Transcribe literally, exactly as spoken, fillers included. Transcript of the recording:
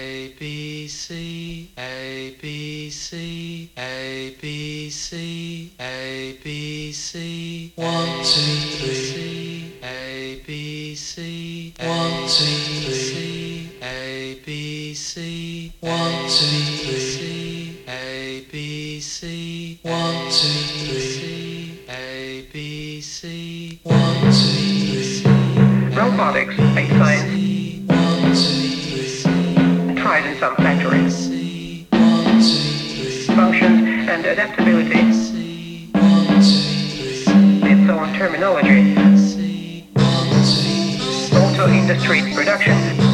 A B C A B C A B C A B C one two three A B C one two three A B C one two three A B C one two three A B C one two three. Robotics, a science, tried in some factories. Functions and adaptability. Its own terminology. Auto industry production.